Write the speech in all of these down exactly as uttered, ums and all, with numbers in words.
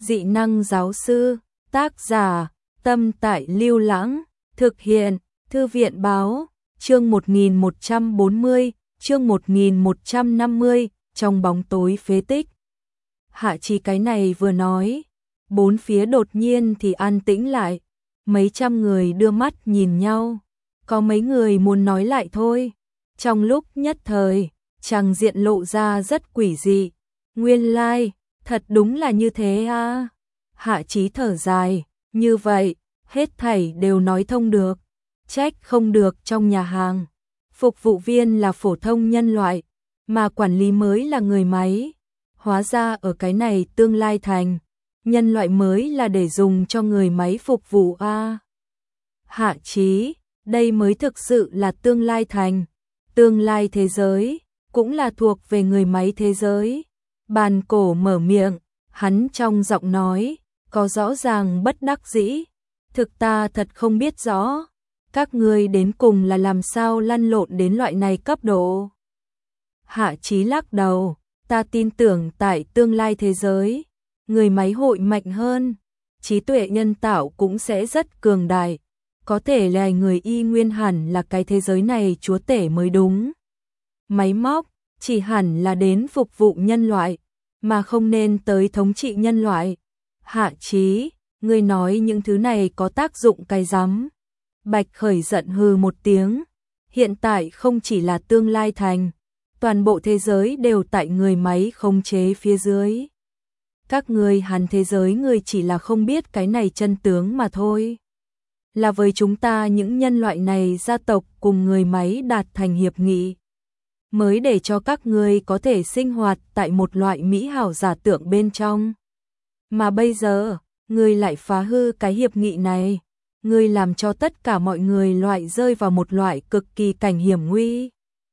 Dị năng giáo sư, tác giả, Tâm Tại Lưu Lãng, thực hiện, Thư viện báo, chương một nghìn một trăm bốn mươi, chương một nghìn một trăm năm mươi, trong bóng tối phế tích. Hạ Chí cái này vừa nói, bốn phía đột nhiên thì an tĩnh lại, mấy trăm người đưa mắt nhìn nhau, có mấy người muốn nói lại thôi. Trong lúc nhất thời, tràng diện lộ ra rất quỷ dị, nguyên lai, like, thật đúng là như thế à. Hạ Chí thở dài, như vậy, hết thảy đều nói thông được, trách không được trong nhà hàng. Phục vụ viên là phổ thông nhân loại, mà quản lý mới là người máy. Hóa ra ở cái này tương lai thành, nhân loại mới là để dùng cho người máy phục vụ a. À. Hạ Chí, đây mới thực sự là tương lai thành, tương lai thế giới, cũng là thuộc về người máy thế giới. Bàn cổ mở miệng, hắn trong giọng nói, có rõ ràng bất đắc dĩ. Thực ta thật không biết rõ, các ngươi đến cùng là làm sao lăn lộn đến loại này cấp độ. Hạ Chí lắc đầu, ta tin tưởng tại tương lai thế giới, người máy hội mạnh hơn, trí tuệ nhân tạo cũng sẽ rất cường đại, có thể là người y nguyên hẳn là cái thế giới này chúa tể mới đúng. Máy móc chỉ hẳn là đến phục vụ nhân loại, mà không nên tới thống trị nhân loại. Hạ Chí, ngươi nói những thứ này có tác dụng cái rắm? Bạch Khởi giận hừ một tiếng, hiện tại không chỉ là tương lai thành, toàn bộ thế giới đều tại người máy khống chế phía dưới. Các ngươi hắn thế giới người chỉ là không biết cái này chân tướng mà thôi. Là với chúng ta những nhân loại này gia tộc cùng người máy đạt thành hiệp nghị, mới để cho các ngươi có thể sinh hoạt tại một loại mỹ hảo giả tưởng bên trong. Mà bây giờ, ngươi lại phá hư cái hiệp nghị này, ngươi làm cho tất cả mọi người loại rơi vào một loại cực kỳ cảnh hiểm nguy.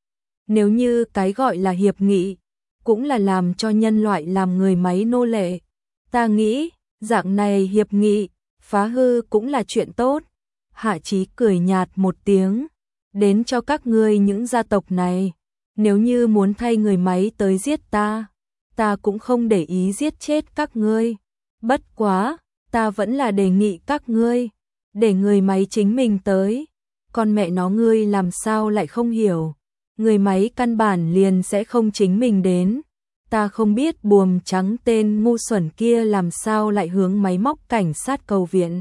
Nếu như cái gọi là hiệp nghị, cũng là làm cho nhân loại làm người máy nô lệ, ta nghĩ, dạng này hiệp nghị, phá hư cũng là chuyện tốt. Hạ Chí cười nhạt một tiếng, đến cho các ngươi những gia tộc này, nếu như muốn thay người máy tới giết ta, ta cũng không để ý giết chết các ngươi. Bất quá, ta vẫn là đề nghị các ngươi, để người máy chính mình tới. Con mẹ nó ngươi làm sao lại không hiểu, người máy căn bản liền sẽ không chính mình đến. Ta không biết buồm trắng tên ngu xuẩn kia làm sao lại hướng máy móc cảnh sát cầu viện.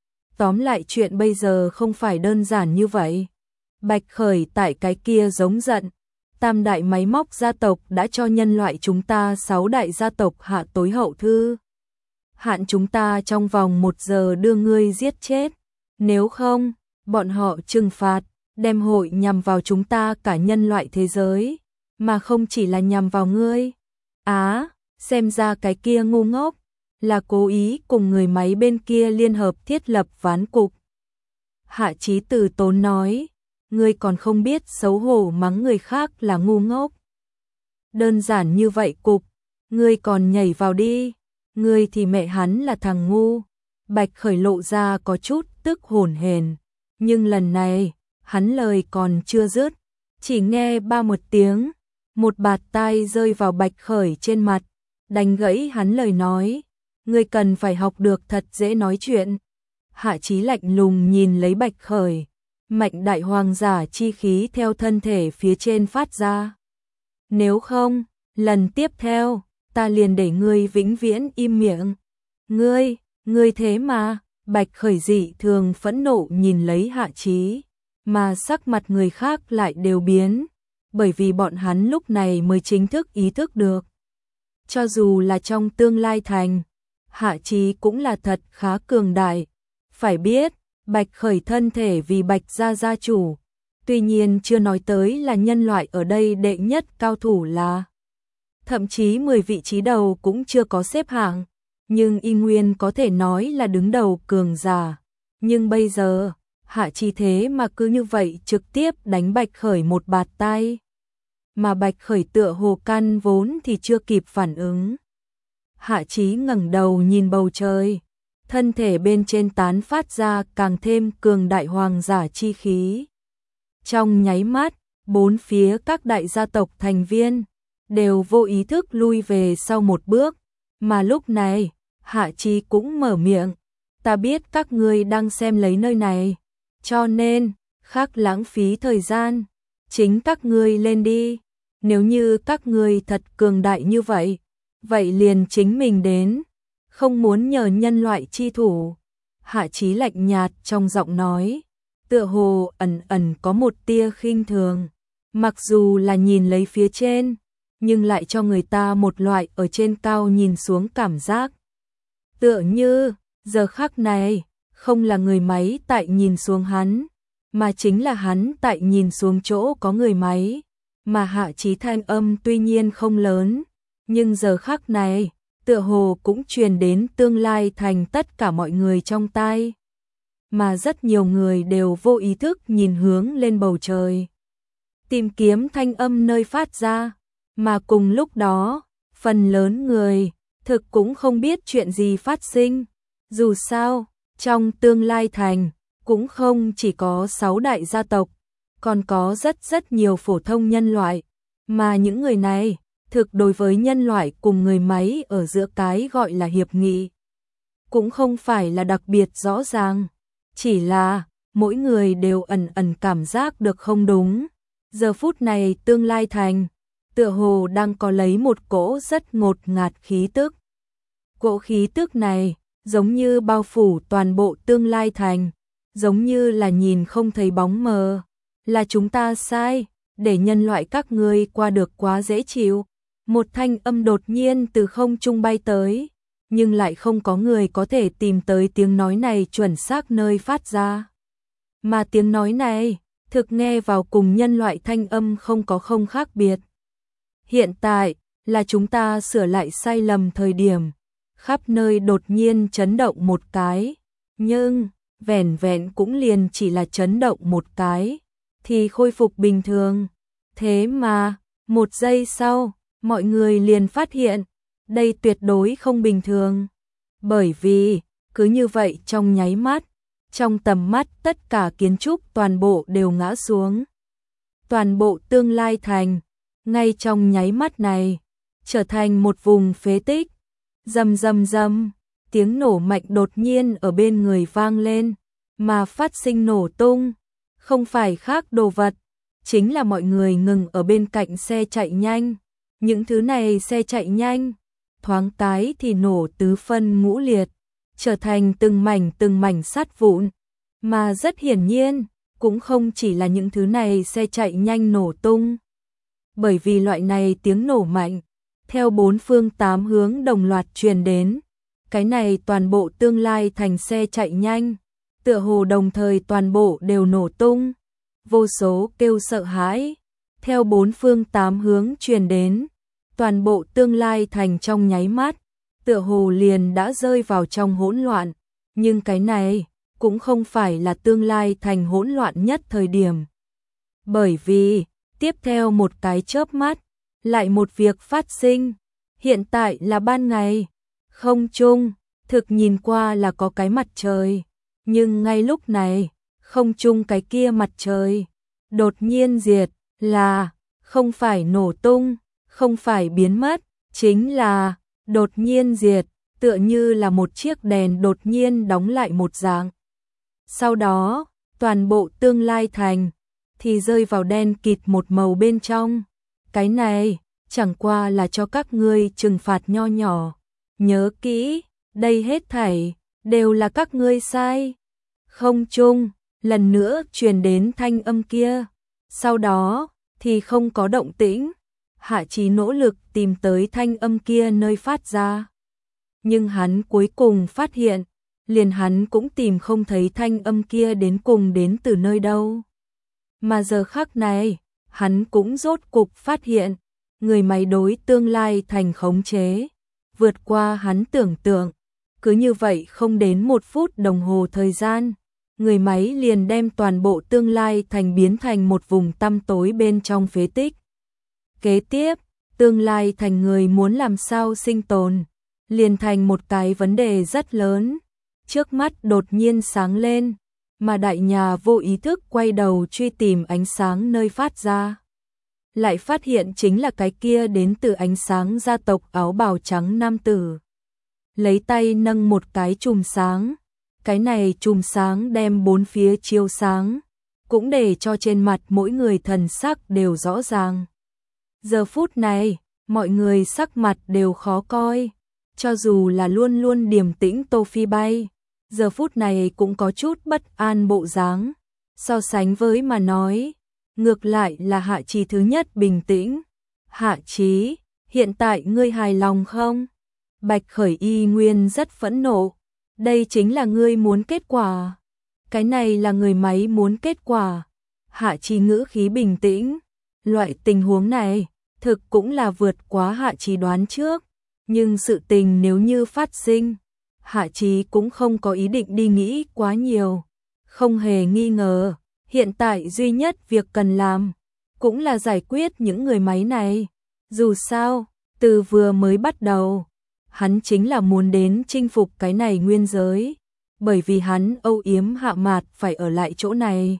Tóm lại chuyện bây giờ không phải đơn giản như vậy. Bạch Khởi tại cái kia giống giận. Tam đại máy móc gia tộc đã cho nhân loại chúng ta sáu đại gia tộc hạ tối hậu thư. Hạn chúng ta trong vòng một giờ đưa ngươi giết chết. Nếu không, bọn họ trừng phạt, đem hội nhằm vào chúng ta cả nhân loại thế giới, mà không chỉ là nhằm vào ngươi. Á, à, xem ra cái kia ngu ngốc, là cố ý cùng người máy bên kia liên hợp thiết lập ván cục. Hạ Chí từ tốn nói, ngươi còn không biết xấu hổ mắng người khác là ngu ngốc. Đơn giản như vậy cục, ngươi còn nhảy vào đi, ngươi thì mẹ hắn là thằng ngu. Bạch Khởi lộ ra có chút tức hổn hển, nhưng lần này, hắn lời còn chưa dứt, chỉ nghe ba một tiếng, một bạt tai rơi vào Bạch Khởi trên mặt, đánh gãy hắn lời nói, ngươi cần phải học được thật dễ nói chuyện. Hạ Chí lạnh lùng nhìn lấy Bạch Khởi, mạnh đại hoàng giả chi khí theo thân thể phía trên phát ra. Nếu không, lần tiếp theo, ta liền để ngươi vĩnh viễn im miệng. Ngươi, ngươi thế mà, Bạch Khởi dị thường phẫn nộ nhìn lấy Hạ Chí, mà sắc mặt người khác lại đều biến, bởi vì bọn hắn lúc này mới chính thức ý thức được. Cho dù là trong tương lai thành, Hạ Chí cũng là thật khá cường đại. Phải biết, Bạch Khởi thân thể vì Bạch gia gia chủ, tuy nhiên chưa nói tới là nhân loại ở đây đệ nhất cao thủ là. Thậm chí mười vị trí đầu cũng chưa có xếp hạng, nhưng y nguyên có thể nói là đứng đầu cường giả. Nhưng bây giờ, Hạ Chí thế mà cứ như vậy trực tiếp đánh Bạch Khởi một bạt tai. Mà Bạch Khởi tựa hồ căn vốn thì chưa kịp phản ứng. Hạ Chí ngẩng đầu nhìn bầu trời, thân thể bên trên tán phát ra càng thêm cường đại hoàng giả chi khí. Trong nháy mắt, bốn phía các đại gia tộc thành viên đều vô ý thức lui về sau một bước, mà lúc này, Hạ Chí cũng mở miệng, ta biết các ngươi đang xem lấy nơi này, cho nên, khác lãng phí thời gian, chính các ngươi lên đi, nếu như các ngươi thật cường đại như vậy, vậy liền chính mình đến, không muốn nhờ nhân loại chi thủ. Hạ Chí lạnh nhạt trong giọng nói, tựa hồ ẩn ẩn có một tia khinh thường, mặc dù là nhìn lấy phía trên, nhưng lại cho người ta một loại ở trên cao nhìn xuống cảm giác. Tựa như, giờ khắc này, không là người máy tại nhìn xuống hắn, mà chính là hắn tại nhìn xuống chỗ có người máy, mà Hạ Chí thanh âm tuy nhiên không lớn, nhưng giờ khắc này, tựa hồ cũng truyền đến tương lai thành tất cả mọi người trong tai, mà rất nhiều người đều vô ý thức nhìn hướng lên bầu trời, tìm kiếm thanh âm nơi phát ra, mà cùng lúc đó, phần lớn người thực cũng không biết chuyện gì phát sinh, dù sao, trong tương lai thành cũng không chỉ có sáu đại gia tộc, còn có rất rất nhiều phổ thông nhân loại, mà những người này thực đối với nhân loại cùng người máy ở giữa cái gọi là hiệp nghị, cũng không phải là đặc biệt rõ ràng, chỉ là mỗi người đều ẩn ẩn cảm giác được không đúng. Giờ phút này tương lai thành, tựa hồ đang có lấy một cỗ rất ngột ngạt khí tức. Cỗ khí tức này, giống như bao phủ toàn bộ tương lai thành, giống như là nhìn không thấy bóng mờ, là chúng ta sai, để nhân loại các ngươi qua được quá dễ chịu. Một thanh âm đột nhiên từ không trung bay tới, nhưng lại không có người có thể tìm tới tiếng nói này chuẩn xác nơi phát ra. Mà tiếng nói này, thực nghe vào cùng nhân loại thanh âm không có không khác biệt. Hiện tại, là chúng ta sửa lại sai lầm thời điểm, khắp nơi đột nhiên chấn động một cái, nhưng, vẻn vẹn cũng liền chỉ là chấn động một cái, thì khôi phục bình thường. Thế mà, một giây sau, mọi người liền phát hiện, đây tuyệt đối không bình thường. Bởi vì, cứ như vậy trong nháy mắt, trong tầm mắt tất cả kiến trúc toàn bộ đều ngã xuống. Toàn bộ tương lai thành, ngay trong nháy mắt này, trở thành một vùng phế tích. Rầm rầm rầm, tiếng nổ mạnh đột nhiên ở bên người vang lên, mà phát sinh nổ tung, không phải khác đồ vật, chính là mọi người ngừng ở bên cạnh xe chạy nhanh. Những thứ này xe chạy nhanh, thoáng cái thì nổ tứ phân ngũ liệt, trở thành từng mảnh từng mảnh sắt vụn, mà rất hiển nhiên, cũng không chỉ là những thứ này xe chạy nhanh nổ tung. Bởi vì loại này tiếng nổ mạnh, theo bốn phương tám hướng đồng loạt truyền đến, cái này toàn bộ tương lai thành xe chạy nhanh, tựa hồ đồng thời toàn bộ đều nổ tung, vô số kêu sợ hãi, theo bốn phương tám hướng truyền đến, toàn bộ tương lai thành trong nháy mắt, tựa hồ liền đã rơi vào trong hỗn loạn, nhưng cái này cũng không phải là tương lai thành hỗn loạn nhất thời điểm. Bởi vì, tiếp theo một cái chớp mắt, lại một việc phát sinh, hiện tại là ban ngày, không trung, thực nhìn qua là có cái mặt trời, nhưng ngay lúc này, không trung cái kia mặt trời, đột nhiên diệt, là, không phải nổ tung, không phải biến mất, chính là, đột nhiên diệt, tựa như là một chiếc đèn đột nhiên đóng lại một dạng. Sau đó, toàn bộ tương lai thành, thì rơi vào đen kịt một màu bên trong. Cái này, chẳng qua là cho các ngươi trừng phạt nho nhỏ. Nhớ kỹ, đây hết thảy, đều là các ngươi sai. Không chung, lần nữa truyền đến thanh âm kia. Sau đó, thì không có động tĩnh. Hạ Chí nỗ lực tìm tới thanh âm kia nơi phát ra. Nhưng hắn cuối cùng phát hiện, liền hắn cũng tìm không thấy thanh âm kia đến cùng đến từ nơi đâu. Mà giờ khắc này, hắn cũng rốt cục phát hiện, người máy đối tương lai thành khống chế, vượt qua hắn tưởng tượng. Cứ như vậy không đến một phút đồng hồ thời gian, người máy liền đem toàn bộ tương lai thành biến thành một vùng tăm tối bên trong phế tích. Kế tiếp, tương lai thành người muốn làm sao sinh tồn, liền thành một cái vấn đề rất lớn. Trước mắt đột nhiên sáng lên, mà đại nhà vô ý thức quay đầu truy tìm ánh sáng nơi phát ra. Lại phát hiện chính là cái kia đến từ ánh sáng gia tộc áo bào trắng nam tử. lấy tay nâng một cái chùm sáng. Cái này chùm sáng đem bốn phía chiếu sáng, cũng để cho trên mặt mỗi người thần sắc đều rõ ràng. Giờ phút này, mọi người sắc mặt đều khó coi, cho dù là luôn luôn điềm tĩnh Tô Phi Bay, giờ phút này cũng có chút bất an bộ dáng. So sánh với mà nói, ngược lại là Hạ Chí thứ nhất bình tĩnh. Hạ Chí, hiện tại ngươi hài lòng không? Bạch Khởi y nguyên rất phẫn nộ. Đây chính là ngươi muốn kết quả. Cái này là người máy muốn kết quả. Hạ Chí ngữ khí bình tĩnh. Loại tình huống này, thực cũng là vượt quá Hạ Chí đoán trước. Nhưng sự tình nếu như phát sinh, Hạ Chí cũng không có ý định đi nghĩ quá nhiều. Không hề nghi ngờ, hiện tại duy nhất việc cần làm, cũng là giải quyết những người máy này. Dù sao, từ vừa mới bắt đầu, hắn chính là muốn đến chinh phục cái này nguyên giới, bởi vì hắn âu yếm Hạ Mạt phải ở lại chỗ này.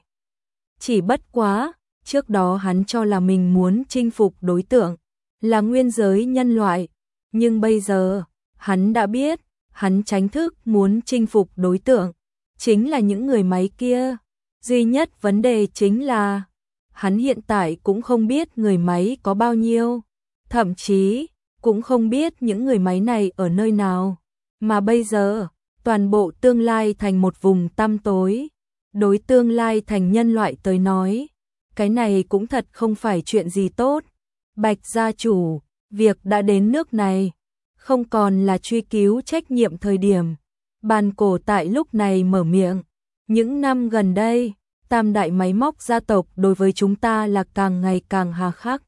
Chỉ bất quá, trước đó hắn cho là mình muốn chinh phục đối tượng là nguyên giới nhân loại, nhưng bây giờ, hắn đã biết, hắn chính thức muốn chinh phục đối tượng chính là những người máy kia. Duy nhất vấn đề chính là, hắn hiện tại cũng không biết người máy có bao nhiêu, thậm chí cũng không biết những người máy này ở nơi nào, mà bây giờ, toàn bộ tương lai thành một vùng tăm tối. Đối tương lai thành nhân loại tới nói, cái này cũng thật không phải chuyện gì tốt. Bạch gia chủ, việc đã đến nước này, không còn là truy cứu trách nhiệm thời điểm. Bàn cổ tại lúc này mở miệng, những năm gần đây, tam đại máy móc gia tộc đối với chúng ta là càng ngày càng hà khắc.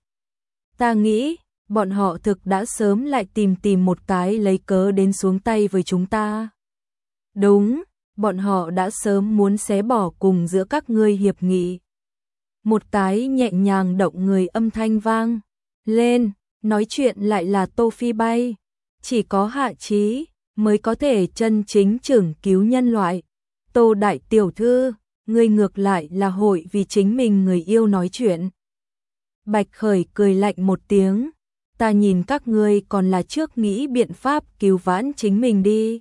Ta nghĩ, bọn họ thực đã sớm lại tìm tìm một cái lấy cớ đến xuống tay với chúng ta. Đúng, bọn họ đã sớm muốn xé bỏ cùng giữa các ngươi hiệp nghị. Một cái nhẹ nhàng động người âm thanh vang lên, nói chuyện lại là Tô Phi Bay. Chỉ có Hạ Chí mới có thể chân chính trưởng cứu nhân loại. Tô đại tiểu thư, ngươi ngược lại là hội vì chính mình người yêu nói chuyện. Bạch Khởi cười lạnh một tiếng, ta nhìn các ngươi còn là trước nghĩ biện pháp cứu vãn chính mình đi.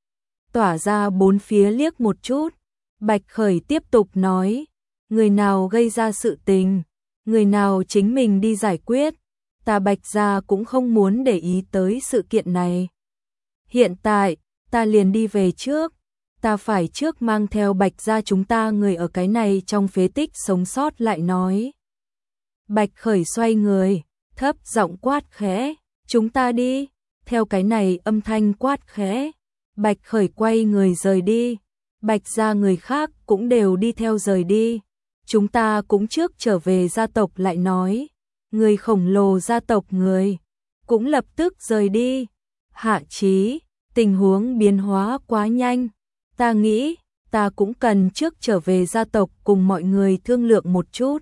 Tỏa ra bốn phía liếc một chút, Bạch Khởi tiếp tục nói, người nào gây ra sự tình, người nào chính mình đi giải quyết, ta Bạch gia cũng không muốn để ý tới sự kiện này. Hiện tại, ta liền đi về trước, ta phải trước mang theo Bạch gia chúng ta người ở cái này trong phế tích sống sót lại nói. Bạch Khởi xoay người, thấp giọng quát khẽ, chúng ta đi, theo cái này âm thanh quát khẽ. Bạch Khởi quay người rời đi, Bạch gia người khác cũng đều đi theo rời đi. Chúng ta cũng trước trở về gia tộc lại nói. Người khổng lồ gia tộc người cũng lập tức rời đi. Hạ Chí, tình huống biến hóa quá nhanh, ta nghĩ ta cũng cần trước trở về gia tộc cùng mọi người thương lượng một chút.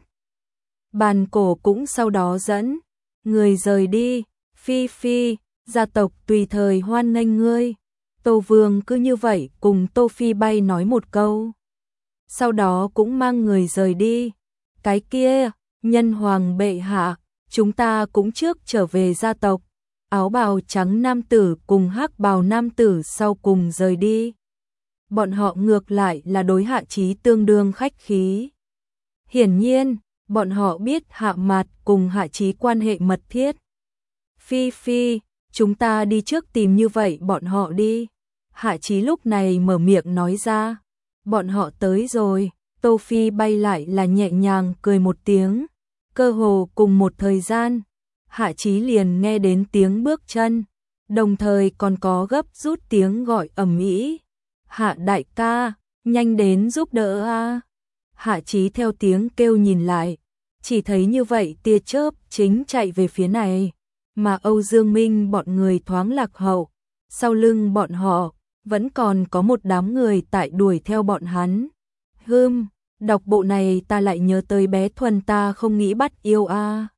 Bàn cổ cũng sau đó dẫn người rời đi. Phi Phi, gia tộc tùy thời hoan nghênh ngươi. Tô Vương cứ như vậy cùng Tô Phi Bay nói một câu, sau đó cũng mang người rời đi. Cái kia, nhân hoàng bệ hạ, chúng ta cũng trước trở về gia tộc. Áo bào trắng nam tử cùng hắc bào nam tử sau cùng rời đi. Bọn họ ngược lại là đối Hạ Chí tương đương khách khí. Hiển nhiên, bọn họ biết Hạ Mạt cùng Hạ Chí quan hệ mật thiết. Phi Phi, chúng ta đi trước tìm như vậy bọn họ đi. Hạ Chí lúc này mở miệng nói ra. Bọn họ tới rồi. Tô Phi Bay lại là nhẹ nhàng cười một tiếng. Cơ hồ cùng một thời gian, Hạ Chí liền nghe đến tiếng bước chân, đồng thời còn có gấp rút tiếng gọi ầm ĩ. Hạ đại ca, nhanh đến giúp đỡ a. Hạ Chí theo tiếng kêu nhìn lại, chỉ thấy như vậy tia chớp chính chạy về phía này, mà Âu Dương Minh bọn người thoáng lạc hậu, sau lưng bọn họ vẫn còn có một đám người tại đuổi theo bọn hắn. Hừm, đọc bộ này ta lại nhớ tới bé Thuần ta không nghĩ bắt yêu a.